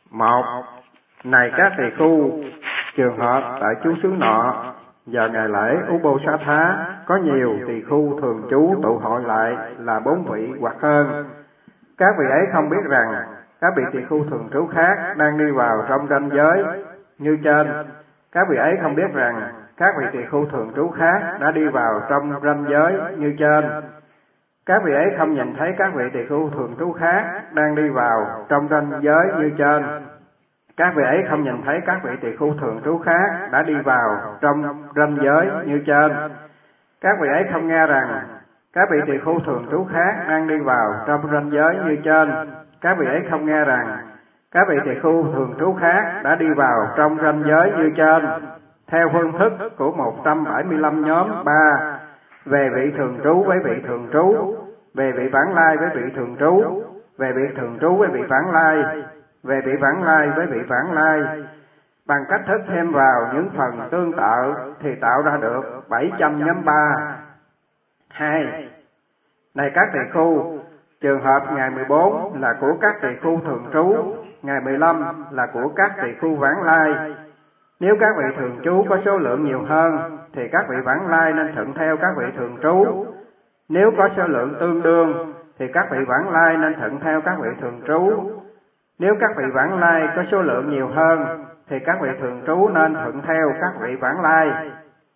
Một, này các tỳ khu, trường hợp tại chú xứ nọ, vào ngày lễ Ubosatha, có nhiều tỳ khu thường trú tụ hội lại là 4 vị hoặc hơn. Các vị ấy không biết rằng các vị tỳ khu thường trú khác đang đi vào trong ranh giới như trên. Các vị ấy không biết rằng các vị tỳ khu thường trú khác đã đi vào trong ranh giới như trên. Các vị ấy không nhìn thấy các vị tỳ khu thường trú khác đang đi vào trong ranh giới như trên. Các vị ấy không nhìn thấy các vị tỳ khu thường trú khác đã đi vào trong ranh giới như trên. Các vị ấy không nghe rằng các vị tỳ khu thường trú khác đang đi vào trong ranh giới như trên. Các vị ấy không nghe rằng các vị tỳ khu thường trú khác đã đi vào trong ranh giới như trên. Theo phương thức của 175 nhóm 3, về vị thường trú với vị thường trú, về vị vãng lai với vị thường trú, về vị thường trú với vị vãng lai, về vị vãng lai với vị vãng lai, bằng cách thức thêm vào những phần tương tự thì tạo ra được 700 nhóm 3. 2. Này các tỳ khu, trường hợp ngày 14 là của các tỳ khu thường trú, ngày 15 là của các tỳ khu vãng lai. Nếu các vị thường trú có số lượng nhiều hơn, thì các vị vãng lai nên thuận theo các vị thường trú. Nếu có số lượng tương đương, thì các vị vãng lai nên thuận theo các vị thường trú. Nếu các vị vãng lai có số lượng nhiều hơn, thì các vị thường trú nên thuận theo các vị vãng lai.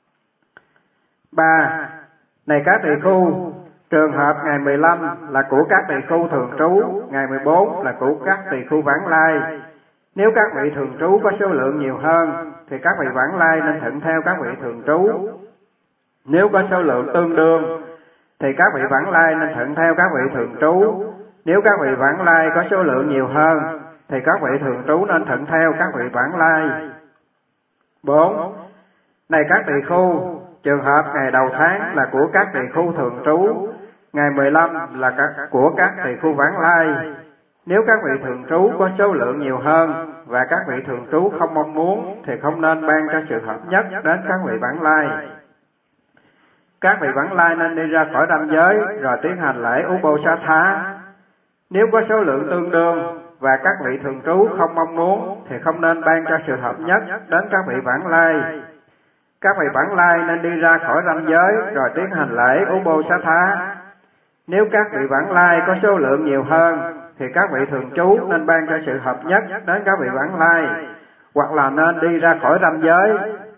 3. Này các tỳ khu, trường hợp ngày 15 là của các tỳ khu thường trú, ngày 14 là của các tỳ khu vãng lai. Nếu các vị thường trú có số lượng nhiều hơn, thì các vị vãng lai nên thuận theo các vị thường trú. Nếu có số lượng tương đương, thì các vị vãng lai nên thuận theo các vị thường trú. Nếu các vị vãng lai có số lượng nhiều hơn, thì các vị thường trú nên thuận theo các vị vãng lai. 4. Này các tỳ khu, trường hợp ngày đầu tháng là của các tỳ khu thường trú, ngày 15 là của các tỳ khu vãng lai. Nếu các vị thường trú có số lượng nhiều hơn và các vị thường trú không mong muốn, thì không nên ban cho sự hợp nhất đến các vị vãng lai. Các vị vãng lai nên đi ra khỏi ranh giới rồi tiến hành lễ Ubosatha. Nếu có số lượng tương đương và các vị thường trú không mong muốn, thì không nên ban cho sự hợp nhất đến các vị vãng lai. Các vị vãng lai nên đi ra khỏi ranh giới rồi tiến hành lễ Ubosatha. Nếu các vị vãng lai có số lượng nhiều hơn, thì các vị thường trú nên ban cho sự hợp nhất đến các vị vãng lai, hoặc là nên đi ra khỏi ranh giới.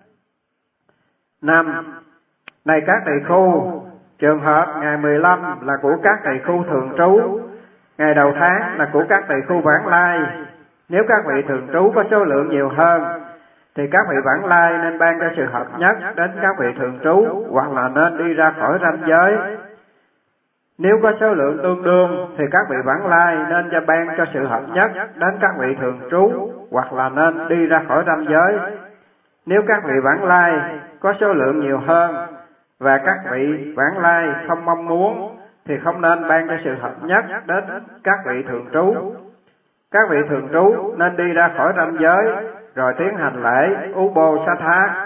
5. Này các tỳ khu, trường hợp ngày 15 là của các tỳ khu thường trú, ngày đầu tháng là của các tỳ khu vãng lai. Nếu các vị thường trú có số lượng nhiều hơn, thì các vị vãng lai nên ban cho sự hợp nhất đến các vị thường trú, hoặc là nên đi ra khỏi ranh giới. Nếu có số lượng tương đương, thì các vị vãng lai nên cho ban cho sự hợp nhất đến các vị thường trú, hoặc là nên đi ra khỏi ranh giới. Nếu các vị vãng lai có số lượng nhiều hơn và các vị vãng lai không mong muốn, thì không nên ban cho sự hợp nhất đến các vị thường trú. Các vị thường trú nên đi ra khỏi ranh giới rồi tiến hành lễ Ubosatha.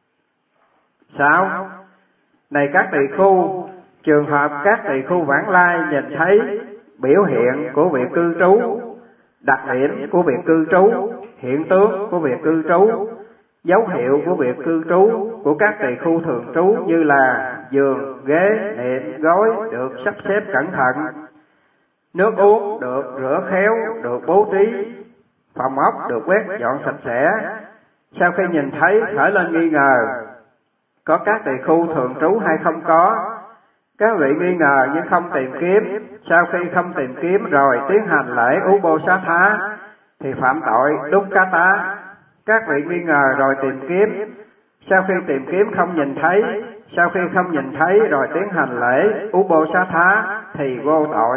6. Này các tỳ khu, trường hợp các tỳ khu vãng lai nhìn thấy biểu hiện của việc cư trú, đặc điểm của việc cư trú, hiện tướng của việc cư trú, dấu hiệu của việc cư trú của các tỳ khu thường trú như là giường, ghế, nệm, gối được sắp xếp cẩn thận, nước uống được rửa khéo, được bố trí, phòng ốc được quét dọn sạch sẽ. Sau khi nhìn thấy khởi lên nghi ngờ có các tỳ khu thường trú hay không có, các vị nghi ngờ nhưng không tìm kiếm, sau khi không tìm kiếm rồi tiến hành lễ Ubosatha thì phạm tội Dukkata. Các vị nghi ngờ rồi tìm kiếm, sau khi tìm kiếm không nhìn thấy, sau khi không nhìn thấy rồi tiến hành lễ Ubosatha thì vô tội.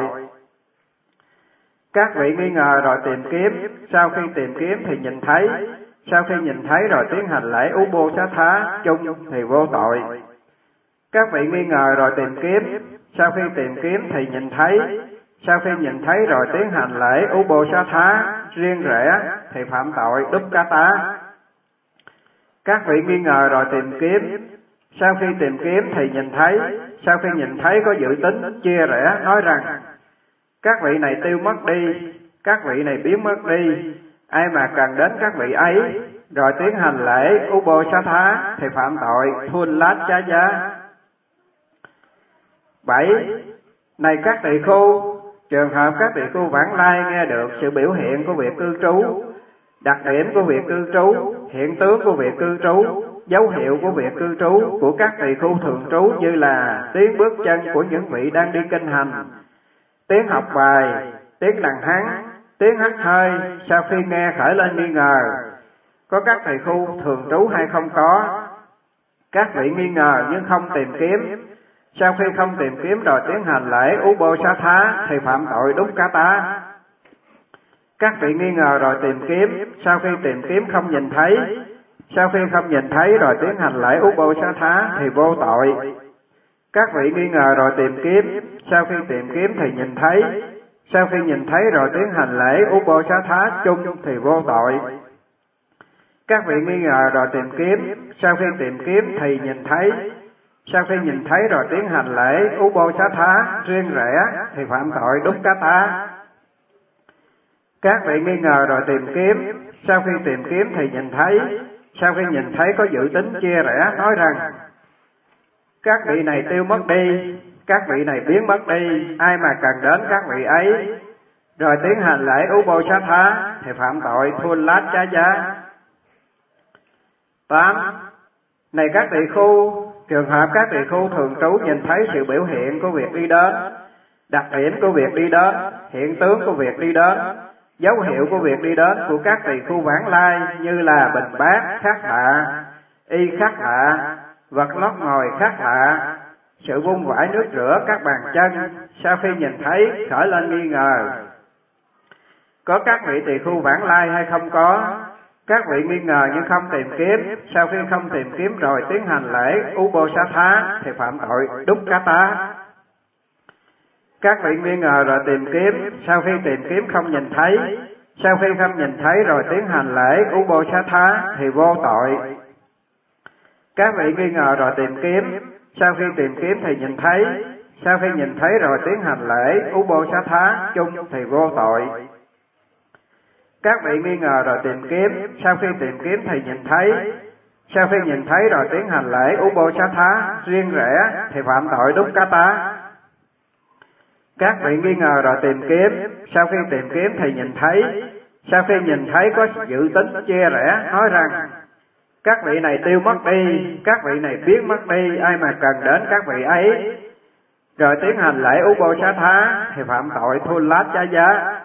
Các vị nghi ngờ rồi tìm kiếm, sau khi tìm kiếm thì nhìn thấy, sau khi nhìn thấy rồi tiến hành lễ Ubosatha chung thì vô tội. Các vị nghi ngờ rồi tìm kiếm, sau khi tìm kiếm thì nhìn thấy, sau khi nhìn thấy rồi tiến hành lễ Ubosatha riêng rẽ thì phạm tội Dukkata. Các vị nghi ngờ rồi tìm kiếm, sau khi tìm kiếm thì nhìn thấy, sau khi nhìn thấy có dự tính chia rẽ nói rằng các vị này tiêu mất đi, các vị này biến mất đi, ai mà cần đến các vị ấy rồi tiến hành lễ Ubosatha thì phạm tội Thullachaya. 7. Này các tỳ khưu, trường hợp các tỳ khưu vãng lai nghe được sự biểu hiện của việc cư trú, đặc điểm của việc cư trú, hiện tướng của việc cư trú, dấu hiệu của việc cư trú của các tỳ khưu thường trú như là tiếng bước chân của những vị đang đi kinh hành, tiếng học bài, tiếng đàn hắng, tiếng hắt hơi, sau khi nghe khởi lên nghi ngờ, có các tỳ khưu thường trú hay không có. Các vị nghi ngờ nhưng không tìm kiếm, sau khi không tìm kiếm rồi tiến hành lễ Ubosatha thì phạm tội Dukkata. Các vị nghi ngờ rồi tìm kiếm, sau khi tìm kiếm không nhìn thấy, sau khi không nhìn thấy rồi tiến hành lễ Ubosatha thì vô tội. Các vị nghi ngờ rồi tìm kiếm, sau khi tìm kiếm thì nhìn thấy, sau khi nhìn thấy rồi tiến hành lễ Ubosatha chung thì vô tội. Các vị nghi ngờ rồi tìm kiếm, sau khi tìm kiếm thì nhìn thấy, sau khi nhìn thấy rồi tiến hành lễ Ubosatha riêng rẽ thì phạm tội Dukkata. Các vị nghi ngờ rồi tìm kiếm, sau khi tìm kiếm thì nhìn thấy, sau khi nhìn thấy có dự tính chia rẽ nói rằng các vị này tiêu mất đi, các vị này biến mất đi, ai mà cần đến các vị ấy rồi tiến hành lễ Ubosatha thì phạm tội Thullachaya. 8. Này các tỳ khưu, trường hợp các tỳ khưu thường trú nhìn thấy sự biểu hiện của việc đi đến, đặc điểm của việc đi đến, hiện tướng của việc đi đến, dấu hiệu của việc đi đến của các tỳ khưu vãng lai như là bình bát khác lạ, y khác lạ, vật lót ngồi khác lạ, sự vung vãi nước rửa các bàn chân, sau khi nhìn thấy khởi lên nghi ngờ, có các vị tỳ khưu vãng lai hay không có. Các vị nghi ngờ nhưng không tìm kiếm, sau khi không tìm kiếm rồi tiến hành lễ Ubosatha thì phạm tội Dukkata. Các vị nghi ngờ rồi tìm kiếm, sau khi tìm kiếm không nhìn thấy, sau khi không nhìn thấy rồi tiến hành lễ Ubosatha thì vô tội. Các vị nghi ngờ rồi tìm kiếm, sau khi tìm kiếm thì nhìn thấy, sau khi nhìn thấy rồi tiến hành lễ Ubosatha chung thì vô tội. Các vị nghi ngờ rồi tìm kiếm, sau khi tìm kiếm thì nhìn thấy, sau khi nhìn thấy rồi tiến hành lễ Ubosatha riêng rẽ thì phạm tội Dukkata. Các vị nghi ngờ rồi tìm kiếm, sau khi tìm kiếm thì nhìn thấy, sau khi nhìn thấy có dự tính chia rẽ nói rằng các vị này tiêu mất đi, các vị này biến mất đi, ai mà cần đến các vị ấy rồi tiến hành lễ Ubosatha thì phạm tội Thullachaya.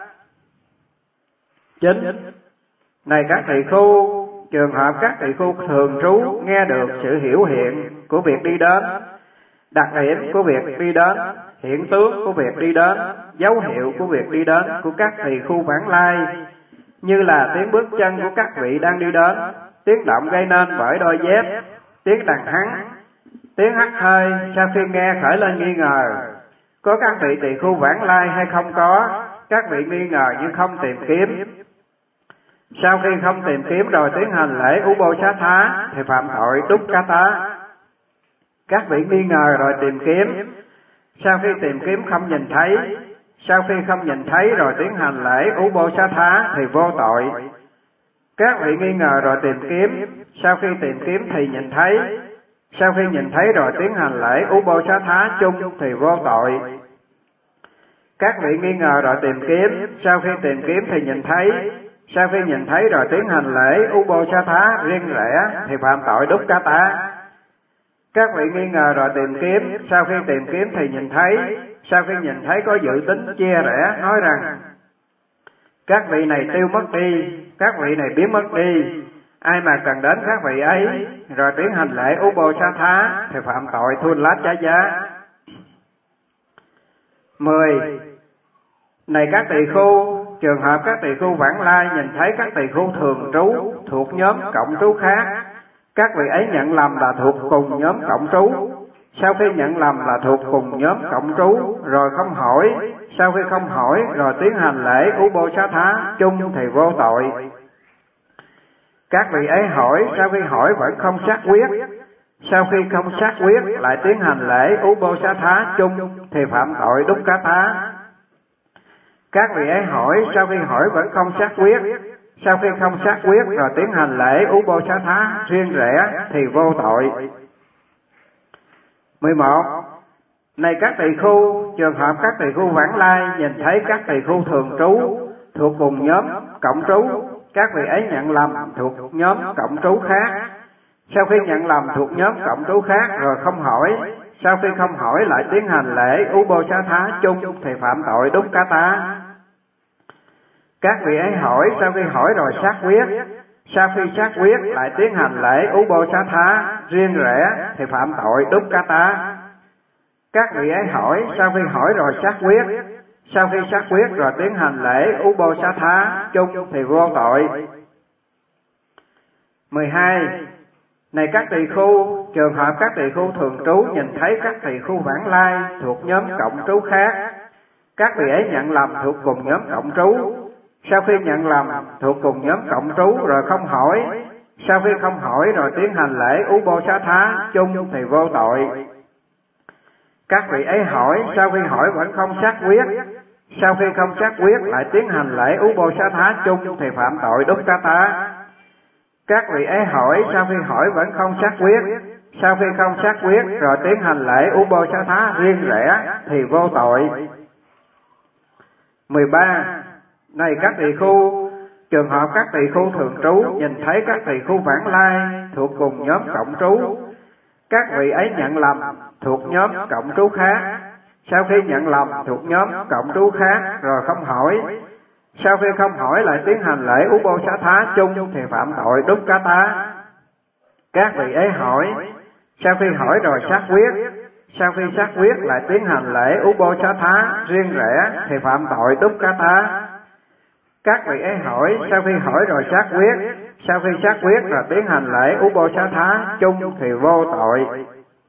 9. Này các tỳ khưu, trường hợp các tỳ khưu thường trú nghe được sự hiểu hiện của việc đi đến, đặc điểm của việc đi đến, hiện tướng của việc đi đến, dấu hiệu của việc đi đến của các tỳ khưu vãng lai như là tiếng bước chân của các vị đang đi đến, tiếng động gây nên bởi đôi dép, tiếng đàn hắng, tiếng hắt hơi, sau khi nghe khởi lên nghi ngờ, có các vị tỳ khưu vãng lai hay không có. Các vị nghi ngờ nhưng không tìm kiếm, sau khi không tìm kiếm rồi tiến hành lễ Ubosatha thì phạm tội Dukkata. Các vị nghi ngờ rồi tìm kiếm, sau khi tìm kiếm không nhìn thấy, sau khi không nhìn thấy rồi tiến hành lễ Ubosatha thì vô tội. Các vị nghi ngờ rồi tìm kiếm, sau khi tìm kiếm thì nhìn thấy, sau khi nhìn thấy rồi tiến hành lễ Ubosatha chung thì vô tội. Các vị nghi ngờ rồi tìm kiếm, sau khi tìm kiếm thì nhìn thấy, sau khi nhìn thấy rồi tiến hành lễ Ubosatha riêng rẽ thì phạm tội Dukkata. Các vị nghi ngờ rồi tìm kiếm, sau khi tìm kiếm thì nhìn thấy, sau khi nhìn thấy có dự tính chia rẽ nói rằng các vị này tiêu mất đi, các vị này biến mất đi, ai mà cần đến các vị ấy rồi tiến hành lễ Ubosatha thì phạm tội Thullachaya. 10. Này các tỳ khưu, trường hợp các tỳ khưu vãng lai nhìn thấy các tỳ khưu thường trú thuộc nhóm cộng trú khác, các vị ấy nhận lầm là thuộc cùng nhóm cộng trú, sau khi nhận lầm là thuộc cùng nhóm cộng trú rồi không hỏi, sau khi không hỏi rồi tiến hành lễ Ubosatha chung thì vô tội. Các vị ấy hỏi, sau khi hỏi vẫn không xác quyết, sau khi không xác quyết lại tiến hành lễ Ubosatha chung thì phạm tội Dukkata. Các vị ấy hỏi, sau khi hỏi vẫn không xác quyết, sau khi không xác quyết rồi tiến hành lễ Uposatha riêng rẽ thì vô tội. 11. Này các tỳ khưu, trường hợp các tỳ khưu vãng lai nhìn thấy các tỳ khưu thường trú thuộc cùng nhóm cộng trú, các vị ấy nhận lầm thuộc nhóm cộng trú khác. Sau khi nhận lầm thuộc nhóm cộng trú khác rồi không hỏi, sau khi không hỏi lại tiến hành lễ Uposatha chung thì phạm tội Dukkata. Các vị ấy hỏi, sau khi hỏi rồi xác quyết, sau khi xác quyết lại tiến hành lễ Uposatha riêng rẽ thì phạm tội Dukkata. Các vị ấy hỏi, sau khi hỏi rồi xác quyết, sau khi xác quyết rồi tiến hành lễ Uposatha chung thì vô tội. 12. Này các tỳ khưu, trường hợp các tỳ khưu thường trú nhìn thấy các tỳ khưu vãng lai thuộc nhóm cộng trú khác, các vị ấy nhận lầm thuộc cùng nhóm cộng trú. Sau khi nhận lầm thuộc cùng nhóm cộng trú rồi không hỏi, sau khi không hỏi rồi tiến hành lễ Uposatha chung thì vô tội. Các vị ấy hỏi, sau khi hỏi vẫn không xác quyết, sau khi không xác quyết lại tiến hành lễ Uposatha chung thì phạm tội Dukkata. Các vị ấy hỏi, sau khi hỏi vẫn không xác quyết, sau khi không xác quyết rồi tiến hành lễ Uposatha riêng rẽ thì vô tội. 13. Này các tỳ khưu, trường hợp các tỳ khưu thường trú nhìn thấy các tỳ khưu vãng lai thuộc cùng nhóm cộng trú, các vị ấy nhận lầm thuộc nhóm cộng trú khác. Sau khi nhận lầm thuộc nhóm cộng trú khác rồi không hỏi, sau khi không hỏi lại tiến hành lễ Uposatha chung thì phạm tội Dukkata. Các vị ấy hỏi, sau khi hỏi rồi xác quyết, sau khi xác quyết lại tiến hành lễ Uposatha riêng rẽ thì phạm tội Dukkata. Các vị ấy hỏi, sau khi hỏi rồi xác quyết, sau khi xác quyết rồi tiến hành lễ Uposatha chung thì vô tội.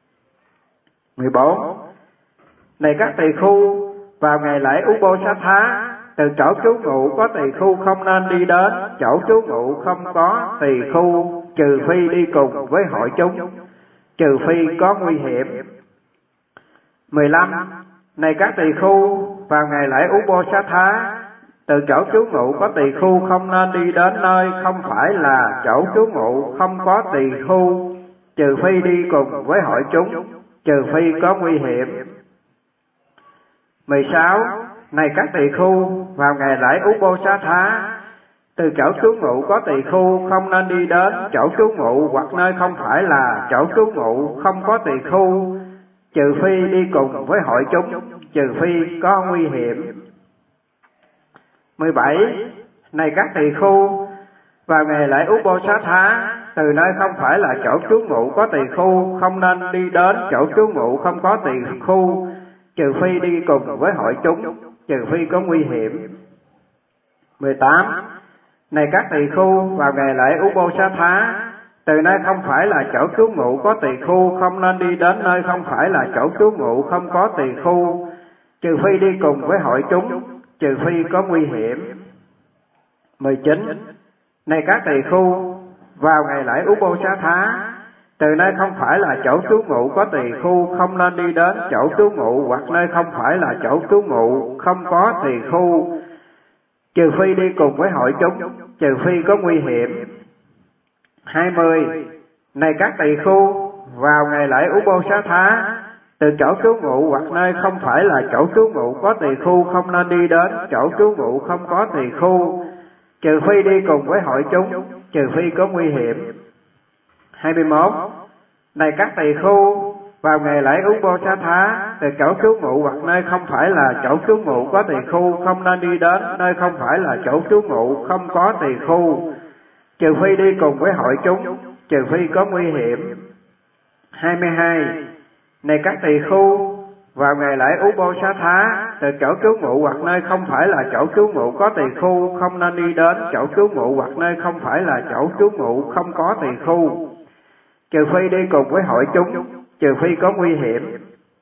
14. Này các tỳ khưu, vào ngày lễ Uposatha, từ chỗ trú ngụ có tỳ khưu không nên đi đến chỗ trú ngụ không có tỳ khưu, trừ phi đi cùng với hội chúng, trừ phi có nguy hiểm. 15. Này các tỳ khưu, vào ngày lễ Uposatha, từ chỗ trú ngụ có tỳ khưu không nên đi đến nơi không phải là chỗ trú ngụ không có tỳ khưu, trừ phi đi cùng với hội chúng, trừ phi có nguy hiểm. 16. Này các tỳ khưu, vào ngày lễ Uposatha, từ chỗ trú ngụ có tỳ khưu không nên đi đến chỗ trú ngụ hoặc nơi không phải là chỗ trú ngụ không có tỳ khưu, trừ phi đi cùng với hội chúng, trừ phi có nguy hiểm. 17. Này các tỳ khưu, vào ngày lễ Uposatha, từ nơi không phải là chỗ trú ngụ có tỳ khưu không nên đi đến chỗ trú ngụ không có tỳ khưu, trừ phi đi cùng với hội chúng, trừ phi có nguy hiểm. 18. Này các tỳ khưu, vào ngày lễ Uposatha, từ nơi không phải là chỗ trú ngụ có tỳ khưu không nên đi đến nơi không phải là chỗ trú ngụ không có tỳ khưu, trừ phi đi cùng với hội chúng, trừ phi có nguy hiểm. 19. Này các tỳ khưu, vào ngày lễ Uposatha, từ nơi không phải là chỗ trú ngụ có tỳ khưu không nên đi đến chỗ trú ngụ hoặc nơi không phải là chỗ trú ngụ không có tỳ khưu, trừ phi đi cùng với hội chúng, trừ phi có nguy hiểm. 20. Này các tỳ khưu, vào ngày lễ Uposatha, từ chỗ trú ngụ hoặc nơi không phải là chỗ trú ngụ có tỳ khưu không nên đi đến chỗ trú ngụ không có tỳ khưu, trừ phi đi cùng với hội chúng, trừ phi có nguy hiểm. 21. Này các tỳ khưu, vào ngày lễ Uposatha, từ chỗ trú ngụ hoặc nơi không phải là chỗ trú ngụ có tỳ khưu không nên đi đến nơi không phải là chỗ trú ngụ không có tỳ khưu, trừ phi đi cùng với hội chúng, trừ phi có nguy hiểm. 22. Này các tỳ khưu, vào ngày lễ Uposatha, từ chỗ trú ngụ hoặc nơi không phải là chỗ trú ngụ có tỳ khưu không nên đi đến chỗ trú ngụ hoặc nơi không phải là chỗ trú ngụ không có tỳ khưu, trừ phi đi cùng với hội chúng, trừ phi có nguy hiểm.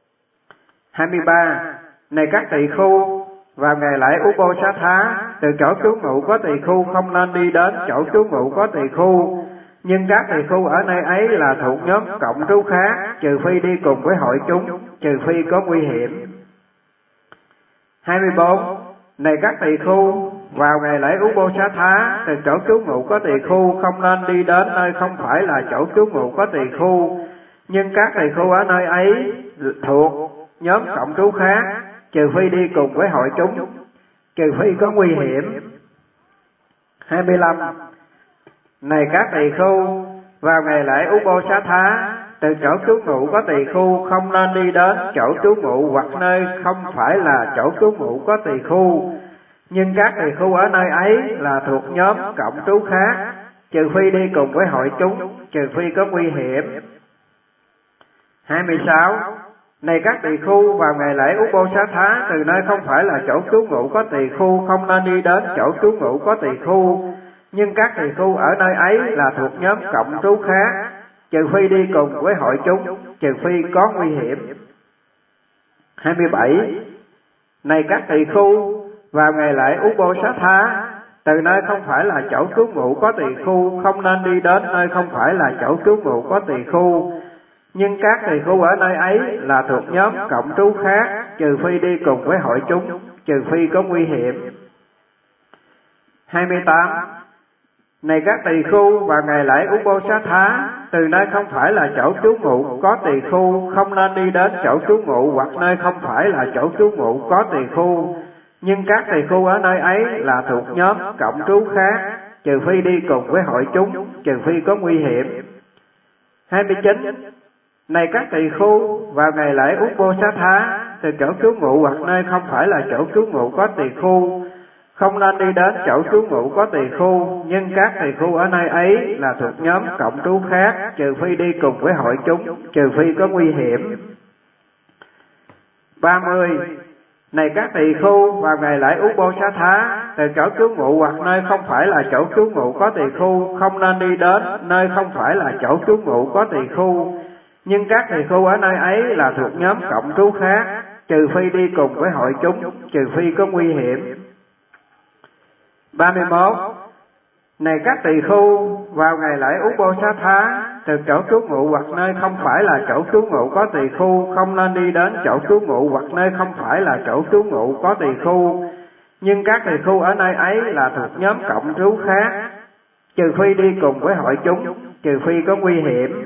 23. Này các tỳ khưu, vào ngày lễ Uposatha, từ chỗ trú ngụ có tỳ khưu không nên đi đến chỗ trú ngụ có tỳ khưu, nhưng các tỳ khưu ở nơi ấy là thuộc nhóm cộng trú khác, trừ phi đi cùng với hội chúng, trừ phi có nguy hiểm. 24. Này các tỳ khưu, Vào ngày lễ Uposatha, từ chỗ trú ngụ có tỳ khu không nên đi đến nơi không phải là chỗ trú ngụ có tỳ khu, nhưng các tỳ khu ở nơi ấy thuộc nhóm cộng trú khác, trừ phi đi cùng với hội chúng, trừ phi có nguy hiểm. 25. Này các tỳ khu, vào ngày lễ Uposatha, từ chỗ trú ngụ có tỳ khu không nên đi đến chỗ trú ngụ hoặc nơi không phải là chỗ trú ngụ có tỳ khu, nhưng các tỳ khu ở nơi ấy là thuộc nhóm cộng trú khác, trừ phi đi cùng với hội chúng, trừ phi có nguy hiểm. 26. Này các tỳ khu, vào ngày lễ Uposatha, từ nơi không phải là chỗ trú ngụ có tỳ khu không nên đi đến chỗ trú ngụ có tỳ khu, nhưng các tỳ khu ở nơi ấy là thuộc nhóm cộng trú khác, trừ phi đi cùng với hội chúng, trừ phi có nguy hiểm. 27. Này các tỳ khu, vào ngày lễ Uposatha, từ nơi không phải là chỗ trú ngụ có tỳ khu không nên đi đến nơi không phải là chỗ trú ngụ có tỳ khu, nhưng các tỳ khu ở nơi ấy là thuộc nhóm cộng trú khác, trừ phi đi cùng với hội chúng, trừ phi có nguy hiểm. 28. Này các tỳ khu, vào ngày lễ Uposatha, từ nơi không phải là chỗ trú ngụ có tỳ khu không nên đi đến chỗ trú ngụ hoặc nơi không phải là chỗ trú ngụ có tỳ khu, nhưng các tỳ khu ở nơi ấy là thuộc nhóm cộng trú khác, trừ phi đi cùng với hội chúng, trừ phi có nguy hiểm. 29. Này các tỳ khu, vào ngày lễ Uposatha, từ chỗ trú ngụ hoặc nơi không phải là chỗ trú ngụ có tỳ khu không nên đi đến chỗ trú ngụ có tỳ khu, nhưng các tỳ khu ở nơi ấy là thuộc nhóm cộng trú khác, trừ phi đi cùng với hội chúng, trừ phi có nguy hiểm. 30. Này các tỳ khu, vào ngày lễ Uposatha, từ chỗ trú ngụ hoặc nơi không phải là chỗ trú ngụ có tỳ khu không nên đi đến nơi không phải là chỗ trú ngụ có tỳ khu, nhưng các tỳ khu ở nơi ấy là thuộc nhóm cộng trú khác, trừ phi đi cùng với hội chúng, trừ phi có nguy hiểm. 31. Này các tỳ khu, vào ngày lễ Uposatha, từ chỗ trú ngụ hoặc nơi không phải là chỗ trú ngụ có tỳ khu không nên đi đến chỗ trú ngụ hoặc nơi không phải là chỗ trú ngụ có tỳ khu, nhưng các tỳ khu ở nơi ấy là thuộc nhóm cộng trú khác, trừ phi đi cùng với hội chúng, trừ phi có nguy hiểm.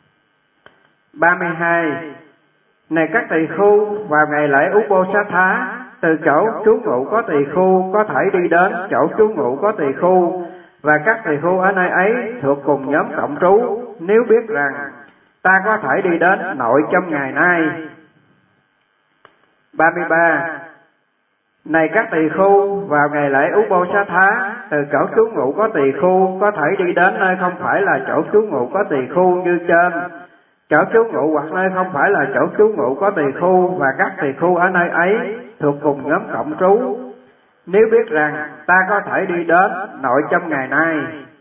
32. Này các tỳ khu, vào ngày lễ Uposatha, từ chỗ trú ngụ có tỳ khu có thể đi đến chỗ trú ngụ có tỳ khu, và các tỳ khu ở nơi ấy thuộc cùng nhóm cộng trú, nếu biết rằng ta có thể đi đến nội trong ngày nay. 33. Này các tỳ khu, vào ngày lễ Uposatha, từ chỗ trú ngụ có tỳ khu có thể đi đến nơi không phải là chỗ trú ngụ có tỳ khu như trên, chỗ trú ngụ hoặc nơi không phải là chỗ trú ngụ có tỳ khu, và các tỳ khu ở nơi ấy thuộc cùng nhóm cộng trú, nếu biết rằng ta có thể đi đến nội trong ngày nay.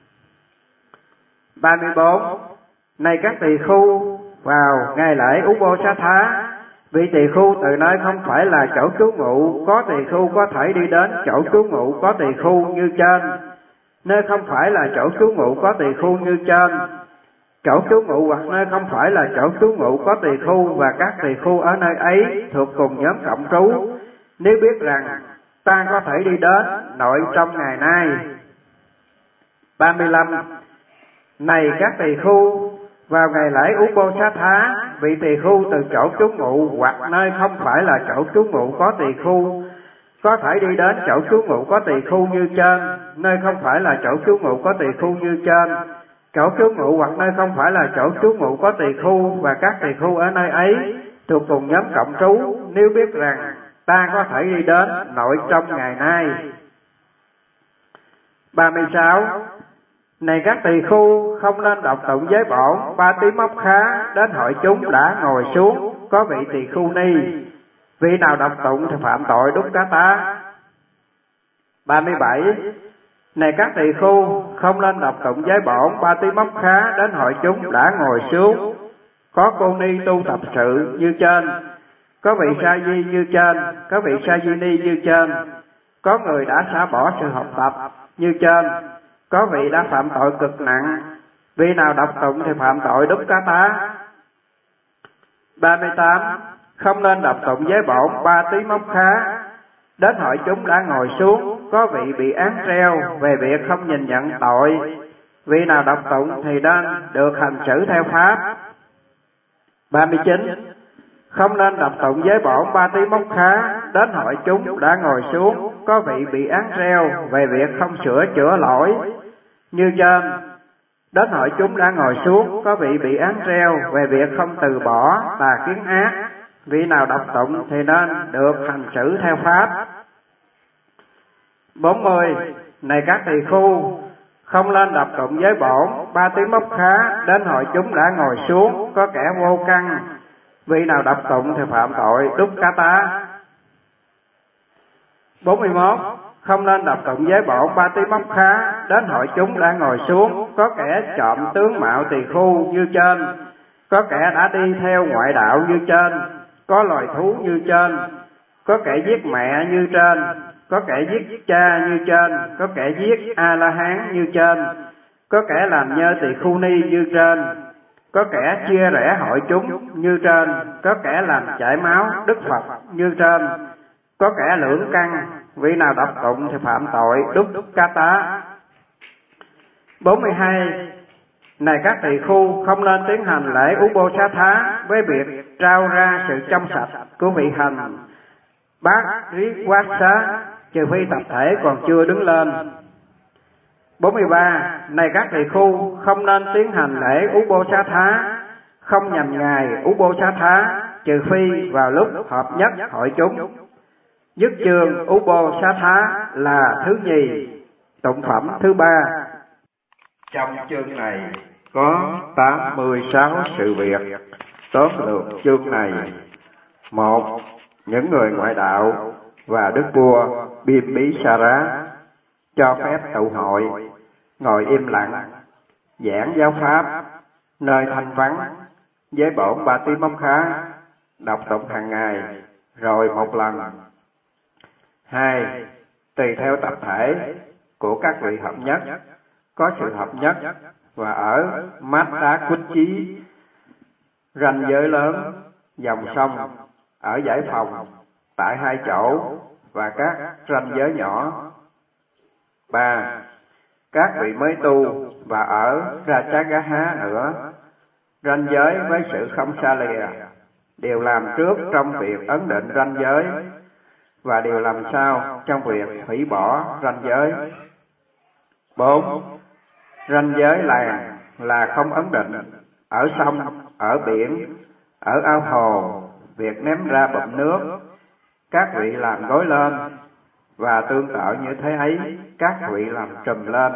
34. Này các tỳ khu, vào ngày lễ Uposatha, vị tỳ khu từ nơi không phải là chỗ trú ngụ có tỳ khu có thể đi đến chỗ trú ngụ có tỳ khu như trên, nơi không phải là chỗ trú ngụ có tỳ khu như trên, chỗ trú ngụ hoặc nơi không phải là chỗ trú ngụ có tỳ khu, và các tỳ khu ở nơi ấy thuộc cùng nhóm cộng trú, nếu biết rằng ta có thể đi đến nội trong ngày nay. 35. Này các tỳ khu, vào ngày lễ Uposatha, vị tỳ khu từ chỗ trú ngụ hoặc nơi không phải là chỗ trú ngụ có tỳ khu có thể đi đến chỗ trú ngụ có tỳ khu như trên, nơi không phải là chỗ trú ngụ có tỳ khu như trên, chỗ trú ngụ hoặc nơi không phải là chỗ trú ngụ có tỳ khu, và các tỳ khu ở nơi ấy thuộc cùng nhóm cộng trú, nếu biết rằng ta có thể đi đến nội trong ngày nay. 36. Này các tỳ khu, không nên đọc tụng giới bổn Patimokkha đến hội chúng đã ngồi xuống, có vị tỳ khu ni, vị nào đọc tụng thì phạm tội đúc cá tá. 37. Này các tỳ khu, không nên đọc tụng giới bổn Patimokkha đến hội chúng đã ngồi xuống, có cô ni tu tập sự như trên, có vị sa di như trên, có vị sa di ni như trên, có người đã xả bỏ sự học tập như trên, có vị đã phạm tội cực nặng, vị nào đọc tụng thì phạm tội đúc cá tá. 38. Không nên đọc tụng giới bổn Patimokkha đến hội chúng đã ngồi xuống, có vị bị án treo về việc không nhìn nhận tội. Vị nào đọc tụng thì nên được hành xử theo pháp. 39. Không nên đọc tụng với bổn Ba Tí Mốc Khá đến hội chúng đã ngồi xuống, có vị bị án treo về việc không sửa chữa lỗi như trên. Đến hội chúng đã ngồi xuống, có vị bị án treo về việc không từ bỏ tà kiến ác. Vị nào đọc tụng thì nên được hành xử theo pháp. 40. Này các tỳ khu, không nên đọc tụng với bổn Ba Tí Mốc Khá đến hội chúng đã ngồi xuống, có kẻ vô căn. Vị nào đọc tụng thì phạm tội đúc cá tá. 41. Không nên đọc tụng với bổn Ba Tí Mốc Khá đến hội chúng đã ngồi xuống, có kẻ trộm tướng mạo tỳ khu như trên, có kẻ đã đi theo ngoại đạo như trên, có loài thú như trên, có kẻ giết mẹ như trên, có kẻ giết cha như trên, có kẻ giết A-la-hán như trên, có kẻ làm nhơ tỳ khu ni như trên, có kẻ chia rẽ hội chúng như trên, có kẻ làm chảy máu Đức Phật như trên, có kẻ lưỡng căn. Vị nào đọc tụng thì phạm tội đúc cá tá. 42. Này các tỳ khu, không nên tiến hành lễ Ubosatha với việc trao ra sự trong sạch của vị hành Bát Rí Quát Xá, trừ phi tập thể còn chưa đứng lên. 43. Này các tỳ khu, không nên tiến hành lễ Ubosatha không nhằm ngày Ubosatha, trừ phi vào lúc hợp nhất hội chúng. Dứt chương Ubosatha là thứ nhì, tụng phẩm thứ 3. Trong chương này có 86 sự việc. Tóm lược chương này: 1. Những người ngoại đạo và Đức vua Bimbisara cho phép tụ hội, ngồi im lặng, giảng giáo pháp, nơi thanh vắng, với bổn Ba Tí Mốc Khá, đọc tụng hàng ngày, rồi một lần. 2. Tùy theo tập thể của các vị hợp nhất, có sự hợp nhất và ở Mát Đá Quýt Chí, ranh giới lớn, dòng sông, ở giải phòng, tại hai chỗ và các ranh giới nhỏ. 3. Các vị mới tu và ở Rajagaha nữa, ranh giới với sự không xa lìa, đều làm trước trong việc ấn định ranh giới và đều làm sau trong việc hủy bỏ ranh giới. 4. Ranh giới làng là không ấn định, ở sông, ở biển, ở ao hồ, việc ném ra bụm nước, các vị làm gối lên, và tương tự như thế ấy, các vị làm trùm lên.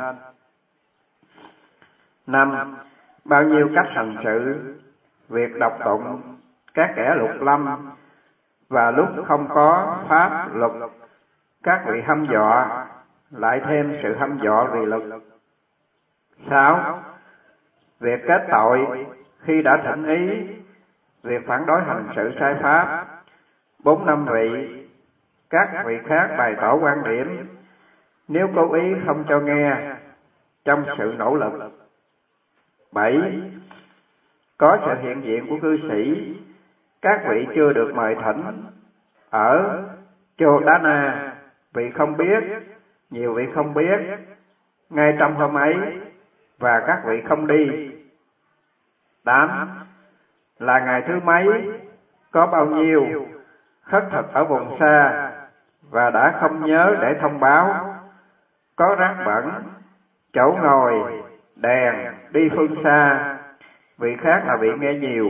5. Bao nhiêu cách hành sự, việc đọc tụng, các kẻ lục lâm, và lúc không có pháp luật, các vị hăm dọa, lại thêm sự hăm dọa vì lực. 6. Việc kết tội khi đã thỉnh ý, việc phản đối hành sự sai pháp. 4-5 vị, các vị khác bày tỏ quan điểm, nếu cố ý không cho nghe, trong sự nỗ lực. 7. Có sự hiện diện của cư sĩ, các vị chưa được mời thỉnh, ở Chodana, vị không biết, nhiều vị không biết, ngay trong hôm ấy, và các vị không đi. 8. Là ngày thứ mấy, có bao nhiêu, khất thực ở vùng xa, và đã không nhớ để thông báo, có rác bẩn, chỗ ngồi, đèn, đi phương xa, vị khác là vị nghe nhiều.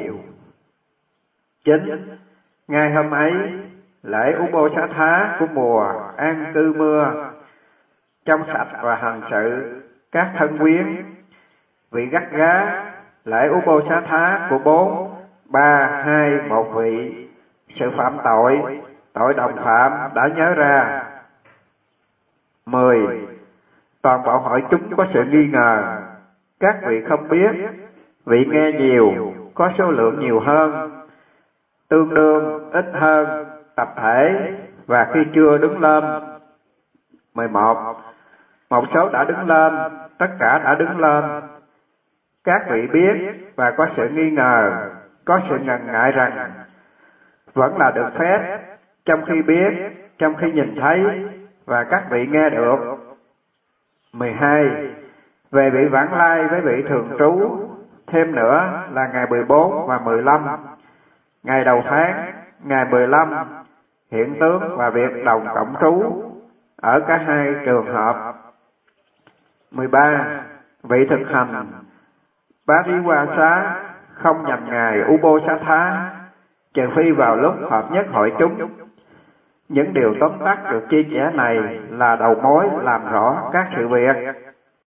9. Ngày hôm ấy, lễ Ubosatha của mùa an cư mưa, trong sạch và hành sự các thân quyến, vị gắt gá, lễ Ubosatha của 4, 3, 2, 1 vị, sự phạm tội, tội đồng phạm đã nhớ ra. 10. Toàn bộ hội chúng có sự nghi ngờ, các vị không biết, vị nghe nhiều, có số lượng nhiều hơn, tương đương, ít hơn, tập thể, và khi chưa đứng lên. 11. Một số đã đứng lên, tất cả đã đứng lên. Các vị biết và có sự nghi ngờ, có sự ngần ngại rằng vẫn là được phép, trong khi biết, trong khi nhìn thấy, và các vị nghe được. 12. Về vị vãng lai với vị thường trú, thêm nữa là ngày 14 và 15, ngày đầu tháng, ngày 15, hiện tướng và việc đồng cộng trú ở cả hai trường hợp. 13. Vị thực hành Pariwasa không nhằm ngày Ubosatha, trừ phi vào lúc hợp nhất hội chúng. Những điều tóm tắt được chia sẻ này là đầu mối làm rõ các sự việc.